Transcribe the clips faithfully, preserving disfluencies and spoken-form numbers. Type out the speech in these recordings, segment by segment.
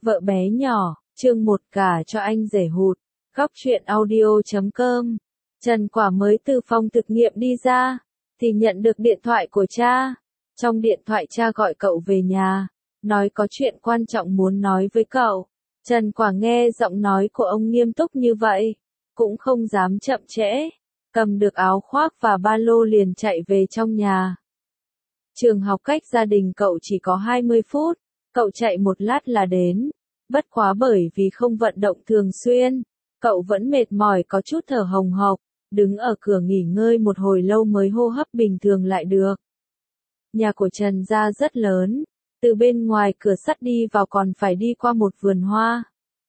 Vợ bé nhỏ, chương một cả cho anh rể hụt, góc truyện audio chấm com. Trần Quả mới từ phòng thực nghiệm đi ra, thì nhận được điện thoại của cha. Trong điện thoại cha gọi cậu về nhà, nói có chuyện quan trọng muốn nói với cậu. Trần Quả nghe giọng nói của ông nghiêm túc như vậy, cũng không dám chậm trễ, cầm được áo khoác và ba lô liền chạy về trong nhà. Trường học cách gia đình cậu chỉ có hai mươi phút, cậu chạy một lát là đến. Bất quá bởi vì không vận động thường xuyên, cậu vẫn mệt mỏi có chút thở hồng hộc, đứng ở cửa nghỉ ngơi một hồi lâu mới hô hấp bình thường lại được. Nhà của Trần gia rất lớn, từ bên ngoài cửa sắt đi vào còn phải đi qua một vườn hoa.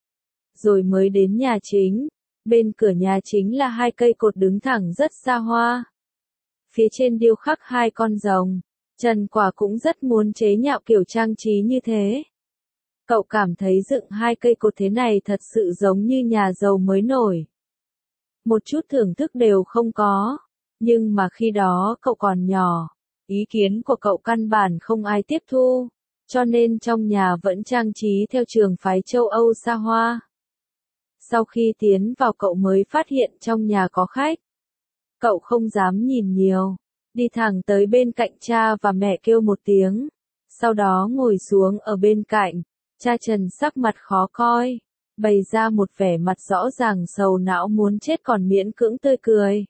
Rồi mới đến nhà chính, bên cửa nhà chính là hai cây cột đứng thẳng rất xa hoa. Phía trên điêu khắc hai con rồng, Trần Quả cũng rất muốn chế nhạo kiểu trang trí như thế. Cậu cảm thấy dựng hai cây cột thế này thật sự giống như nhà giàu mới nổi. Một chút thưởng thức đều không có, nhưng mà khi đó cậu còn nhỏ, ý kiến của cậu căn bản không ai tiếp thu, cho nên trong nhà vẫn trang trí theo trường phái châu Âu xa hoa. Sau khi tiến vào cậu mới phát hiện trong nhà có khách. Cậu không dám nhìn nhiều, đi thẳng tới bên cạnh cha và mẹ kêu một tiếng, sau đó ngồi xuống ở bên cạnh. Cha Trần sắc mặt khó coi, bày ra một vẻ mặt rõ ràng sầu não muốn chết còn miễn cưỡng tươi cười.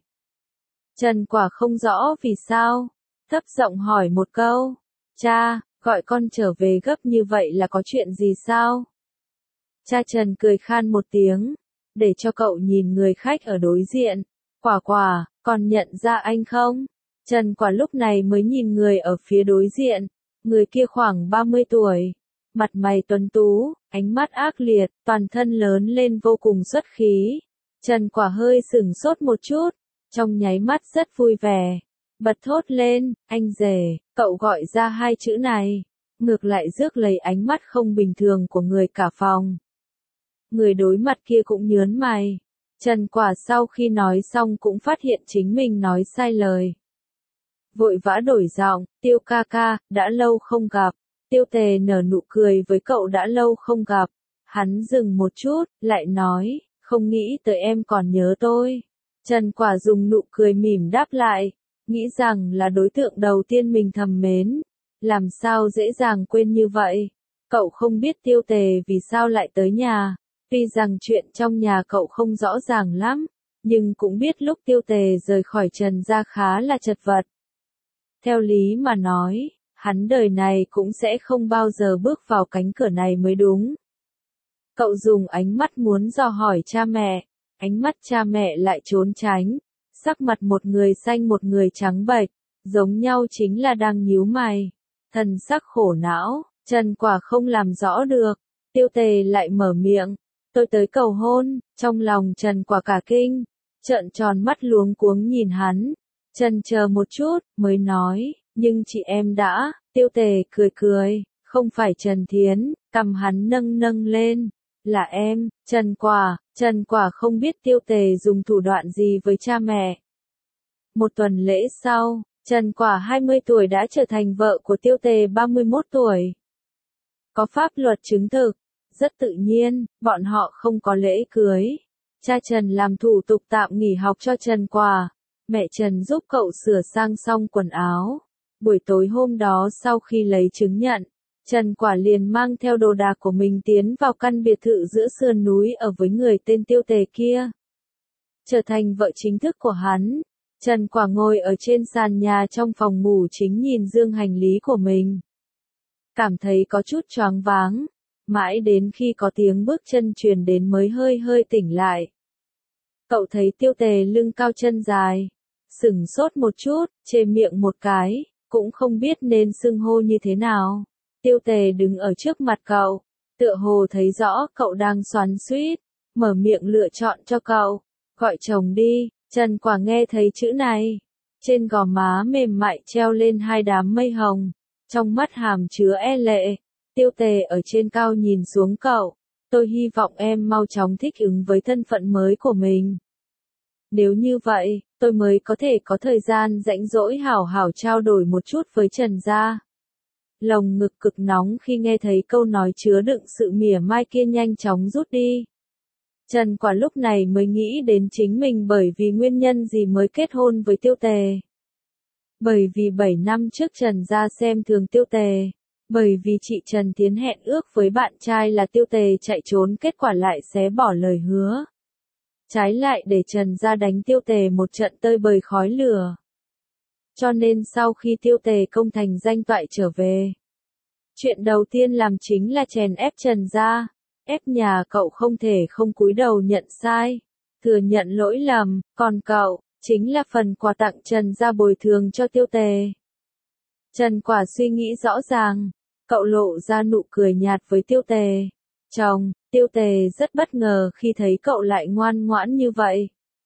Trần Quả không rõ vì sao, thấp giọng hỏi một câu, cha, gọi con trở về gấp như vậy là có chuyện gì sao? Cha Trần cười khan một tiếng, để cho cậu nhìn người khách ở đối diện, Quả Quả, còn nhận ra anh không? Trần Quả lúc này mới nhìn người ở phía đối diện, người kia khoảng ba mươi tuổi. Mặt mày tuấn tú, ánh mắt ác liệt, toàn thân lớn lên vô cùng xuất khí. Trần Quả hơi sửng sốt một chút, trong nháy mắt rất vui vẻ, bật thốt lên, anh rể, cậu gọi ra hai chữ này, ngược lại rước lấy ánh mắt không bình thường của người cả phòng. Người đối mặt kia cũng nhớn mày. Trần Quả sau khi nói xong cũng phát hiện chính mình nói sai lời. Vội vã đổi giọng, Tiêu ca ca, đã lâu không gặp. Tiêu Tề nở nụ cười với cậu đã lâu không gặp. Hắn dừng một chút, lại nói, không nghĩ tới em còn nhớ tôi. Trần Quả dùng nụ cười mỉm đáp lại, nghĩ rằng là đối tượng đầu tiên mình thầm mến. Làm sao dễ dàng quên như vậy? Cậu không biết Tiêu Tề vì sao lại tới nhà. Tuy rằng chuyện trong nhà cậu không rõ ràng lắm, nhưng cũng biết lúc Tiêu Tề rời khỏi Trần gia khá là chật vật. Theo lý mà nói, hắn đời này cũng sẽ không bao giờ bước vào cánh cửa này mới đúng. Cậu dùng ánh mắt muốn dò hỏi cha mẹ, ánh mắt cha mẹ lại trốn tránh, sắc mặt một người xanh một người trắng bệch, giống nhau chính là đang nhíu mày, thần sắc khổ não. Trần Quả không làm rõ được, Tiêu Tề lại mở miệng, tôi tới cầu hôn. Trong lòng Trần Quả cả kinh, trợn tròn mắt luống cuống nhìn hắn, chần chờ một chút, mới nói, nhưng chị em đã. Tiêu Tề cười cười, không phải Trần Thiến, cằm hắn nâng nâng lên, là em. Trần Quả, Trần Quả không biết Tiêu Tề dùng thủ đoạn gì với cha mẹ. Một tuần lễ sau, Trần Quả hai mươi tuổi đã trở thành vợ của Tiêu Tề ba mươi mốt tuổi. Có pháp luật chứng thực, rất tự nhiên, bọn họ không có lễ cưới. Cha Trần làm thủ tục tạm nghỉ học cho Trần Quả, mẹ Trần giúp cậu sửa sang xong quần áo. Buổi tối hôm đó sau khi lấy chứng nhận, Trần Quả liền mang theo đồ đạc của mình tiến vào căn biệt thự giữa sườn núi ở với người tên Tiêu Tề kia. Trở thành vợ chính thức của hắn, Trần Quả ngồi ở trên sàn nhà trong phòng ngủ chính nhìn dương hành lý của mình. Cảm thấy có chút choáng váng, mãi đến khi có tiếng bước chân truyền đến mới hơi hơi tỉnh lại. Cậu thấy Tiêu Tề lưng cao chân dài, sửng sốt một chút, chê miệng một cái. Cũng không biết nên xưng hô như thế nào. Tiêu Tề đứng ở trước mặt cậu, tựa hồ thấy rõ cậu đang xoắn xuýt, mở miệng lựa chọn cho cậu, gọi chồng đi. Trần Quả nghe thấy chữ này, trên gò má mềm mại treo lên hai đám mây hồng, trong mắt hàm chứa e lệ. Tiêu Tề ở trên cao nhìn xuống cậu, tôi hy vọng em mau chóng thích ứng với thân phận mới của mình. Nếu như vậy, tôi mới có thể có thời gian rảnh rỗi hảo hảo trao đổi một chút với Trần gia. Lồng ngực cực nóng khi nghe thấy câu nói chứa đựng sự mỉa mai kia nhanh chóng rút đi. Trần Quả lúc này mới nghĩ đến chính mình bởi vì nguyên nhân gì mới kết hôn với Tiêu Tề. Bởi vì bảy năm trước Trần gia xem thường Tiêu Tề. Bởi vì chị Trần Tiến hẹn ước với bạn trai là Tiêu Tề chạy trốn, kết quả lại xé bỏ lời hứa. Trái lại để Trần gia đánh Tiêu Tề một trận tơi bời khói lửa. Cho nên sau khi Tiêu Tề công thành danh toại trở về, chuyện đầu tiên làm chính là chèn ép Trần gia, ép nhà cậu không thể không cúi đầu nhận sai, thừa nhận lỗi lầm, còn cậu, chính là phần quà tặng Trần gia bồi thường cho Tiêu Tề. Trần Quả suy nghĩ rõ ràng, cậu lộ ra nụ cười nhạt với Tiêu Tề. Chồng, Tiêu Tề rất bất ngờ khi thấy cậu lại ngoan ngoãn như vậy.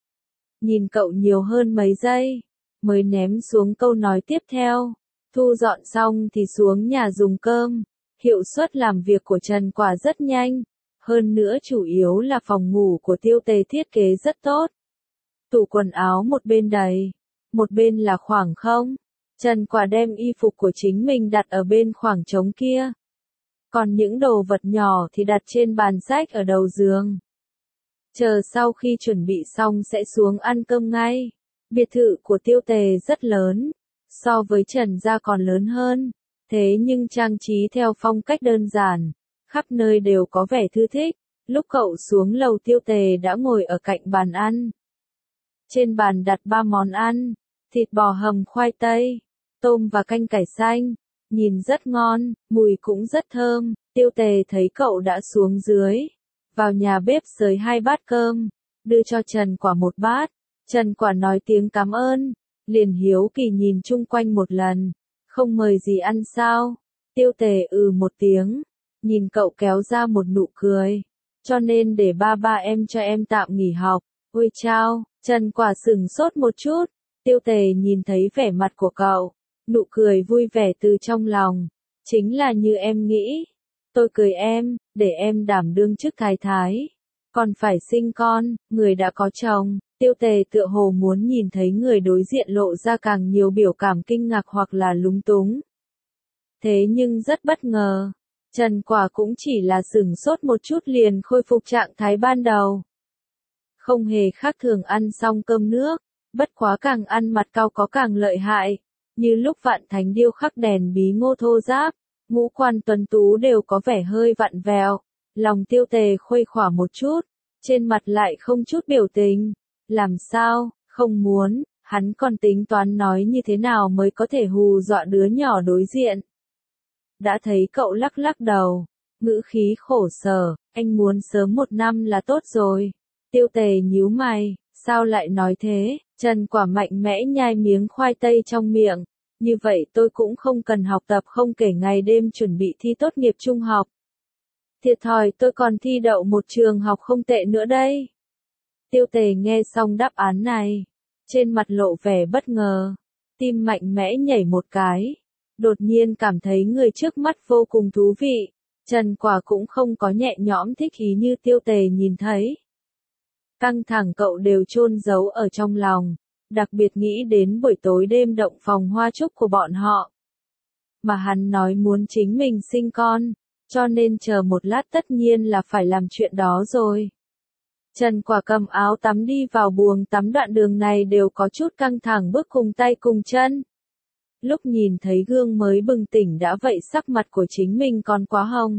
Nhìn cậu nhiều hơn mấy giây, mới ném xuống câu nói tiếp theo. Thu dọn xong thì xuống nhà dùng cơm. Hiệu suất làm việc của Trần Quả rất nhanh. Hơn nữa chủ yếu là phòng ngủ của Tiêu Tề thiết kế rất tốt. Tủ quần áo một bên đầy, một bên là khoảng không. Trần Quả đem y phục của chính mình đặt ở bên khoảng trống kia. Còn những đồ vật nhỏ thì đặt trên bàn sách ở đầu giường. Chờ sau khi chuẩn bị xong sẽ xuống ăn cơm ngay. Biệt thự của Tiêu Tề rất lớn, so với Trần gia còn lớn hơn. Thế nhưng trang trí theo phong cách đơn giản, khắp nơi đều có vẻ thư thích. Lúc cậu xuống lầu Tiêu Tề đã ngồi ở cạnh bàn ăn. Trên bàn đặt ba món ăn, thịt bò hầm khoai tây, tôm và canh cải xanh. Nhìn rất ngon, mùi cũng rất thơm. Tiêu Tề thấy cậu đã xuống dưới, vào nhà bếp xới hai bát cơm, đưa cho Trần Quả một bát. Trần Quả nói tiếng cảm ơn, liền hiếu kỳ nhìn chung quanh một lần, không mời gì ăn sao? Tiêu Tề ừ một tiếng, nhìn cậu kéo ra một nụ cười, cho nên để ba ba em cho em tạm nghỉ học. Ôi chao, Trần Quả sửng sốt một chút, Tiêu Tề nhìn thấy vẻ mặt của cậu, nụ cười vui vẻ từ trong lòng, chính là như em nghĩ. Tôi cười em, để em đảm đương chức thái thái, còn phải sinh con, người đã có chồng. Tiêu Tề tựa hồ muốn nhìn thấy người đối diện lộ ra càng nhiều biểu cảm kinh ngạc hoặc là lúng túng. Thế nhưng rất bất ngờ, Trần Quả cũng chỉ là sửng sốt một chút liền khôi phục trạng thái ban đầu. Không hề khác thường ăn xong cơm nước, bất quá càng ăn mặt cau có càng lợi hại, như lúc Vạn Thánh điêu khắc đèn bí ngô thô ráp, ngũ quan tuấn tú đều có vẻ hơi vặn vẹo. Lòng Tiêu Tề khuây khỏa một chút, trên mặt lại không chút biểu tình. Làm sao, không muốn, hắn còn tính toán nói như thế nào mới có thể hù dọa đứa nhỏ đối diện. Đã thấy cậu lắc lắc đầu, ngữ khí khổ sở, anh muốn sớm một năm là tốt rồi. Tiêu Tề nhíu mày, sao lại nói thế? Trần Quả mạnh mẽ nhai miếng khoai tây trong miệng. Như vậy tôi cũng không cần học tập không kể ngày đêm chuẩn bị thi tốt nghiệp trung học. Thiệt thòi tôi còn thi đậu một trường học không tệ nữa đây. Tiêu Tề nghe xong đáp án này, trên mặt lộ vẻ bất ngờ, tim mạnh mẽ nhảy một cái, đột nhiên cảm thấy người trước mắt vô cùng thú vị. Trần Quả cũng không có nhẹ nhõm thích ý như Tiêu Tề nhìn thấy. Căng thẳng cậu đều chôn giấu ở trong lòng, đặc biệt nghĩ đến buổi tối đêm động phòng hoa chúc của bọn họ. Mà hắn nói muốn chính mình sinh con, cho nên chờ một lát tất nhiên là phải làm chuyện đó rồi. Trần Quả cầm áo tắm đi vào buồng tắm, đoạn đường này đều có chút căng thẳng bước cùng tay cùng chân. Lúc nhìn thấy gương mới bừng tỉnh đã vậy sắc mặt của chính mình còn quá hồng.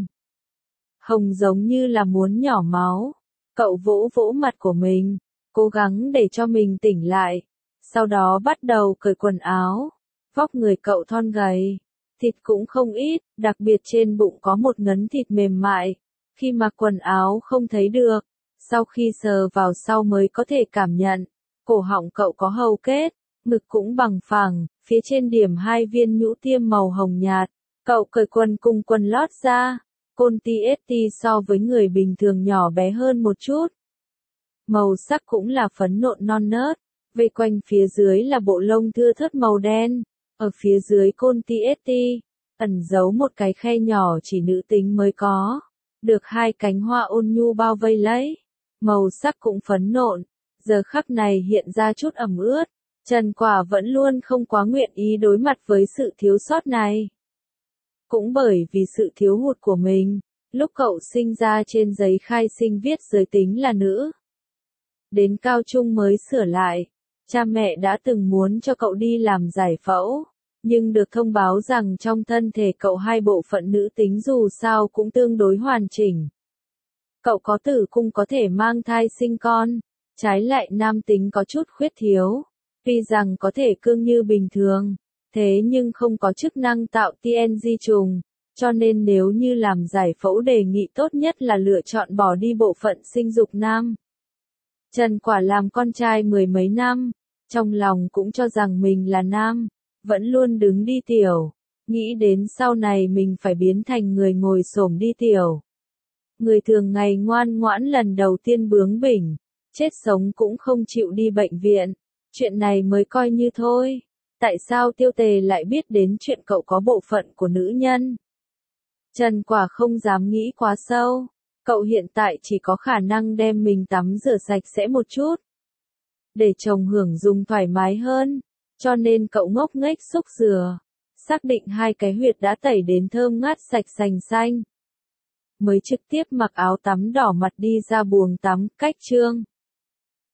Hồng giống như là muốn nhỏ máu. Cậu vỗ vỗ mặt của mình, cố gắng để cho mình tỉnh lại. Sau đó bắt đầu cởi quần áo. Vóc người cậu thon gầy, thịt cũng không ít, đặc biệt trên bụng có một ngấn thịt mềm mại. Khi mặc quần áo không thấy được. Sau khi sờ vào sau mới có thể cảm nhận, cổ họng cậu có hầu kết, ngực cũng bằng phẳng, phía trên điểm hai viên nhũ tiêm màu hồng nhạt. Cậu cởi quần cùng quần lót ra, côn ti ét tê so với người bình thường nhỏ bé hơn một chút. Màu sắc cũng là phấn nộn non nớt, vây quanh phía dưới là bộ lông thưa thớt màu đen, ở phía dưới côn ti ét tê, ẩn giấu một cái khe nhỏ chỉ nữ tính mới có, được hai cánh hoa ôn nhu bao vây lấy. Màu sắc cũng phấn nộn, giờ khắc này hiện ra chút ẩm ướt. Trần Quả vẫn luôn không quá nguyện ý đối mặt với sự thiếu sót này. Cũng bởi vì sự thiếu hụt của mình, lúc cậu sinh ra trên giấy khai sinh viết giới tính là nữ. Đến cao trung mới sửa lại, cha mẹ đã từng muốn cho cậu đi làm giải phẫu, nhưng được thông báo rằng trong thân thể cậu hai bộ phận nữ tính dù sao cũng tương đối hoàn chỉnh. Cậu có tử cung có thể mang thai sinh con, trái lại nam tính có chút khuyết thiếu, vì rằng có thể cương như bình thường, thế nhưng không có chức năng tạo tê en di trùng, cho nên nếu như làm giải phẫu đề nghị tốt nhất là lựa chọn bỏ đi bộ phận sinh dục nam. Trần Quả làm con trai mười mấy năm, trong lòng cũng cho rằng mình là nam, vẫn luôn đứng đi tiểu, nghĩ đến sau này mình phải biến thành người ngồi xổm đi tiểu. Người thường ngày ngoan ngoãn lần đầu tiên bướng bỉnh, chết sống cũng không chịu đi bệnh viện, chuyện này mới coi như thôi. Tại sao Tiêu Tề lại biết đến chuyện cậu có bộ phận của nữ nhân? Trần Quả không dám nghĩ quá sâu, cậu hiện tại chỉ có khả năng đem mình tắm rửa sạch sẽ một chút, để chồng hưởng dùng thoải mái hơn, cho nên cậu ngốc nghếch xúc rửa, xác định hai cái huyệt đã tẩy đến thơm ngát sạch sành xanh. Mới trực tiếp mặc áo tắm đỏ mặt đi ra buồng tắm, cách chương.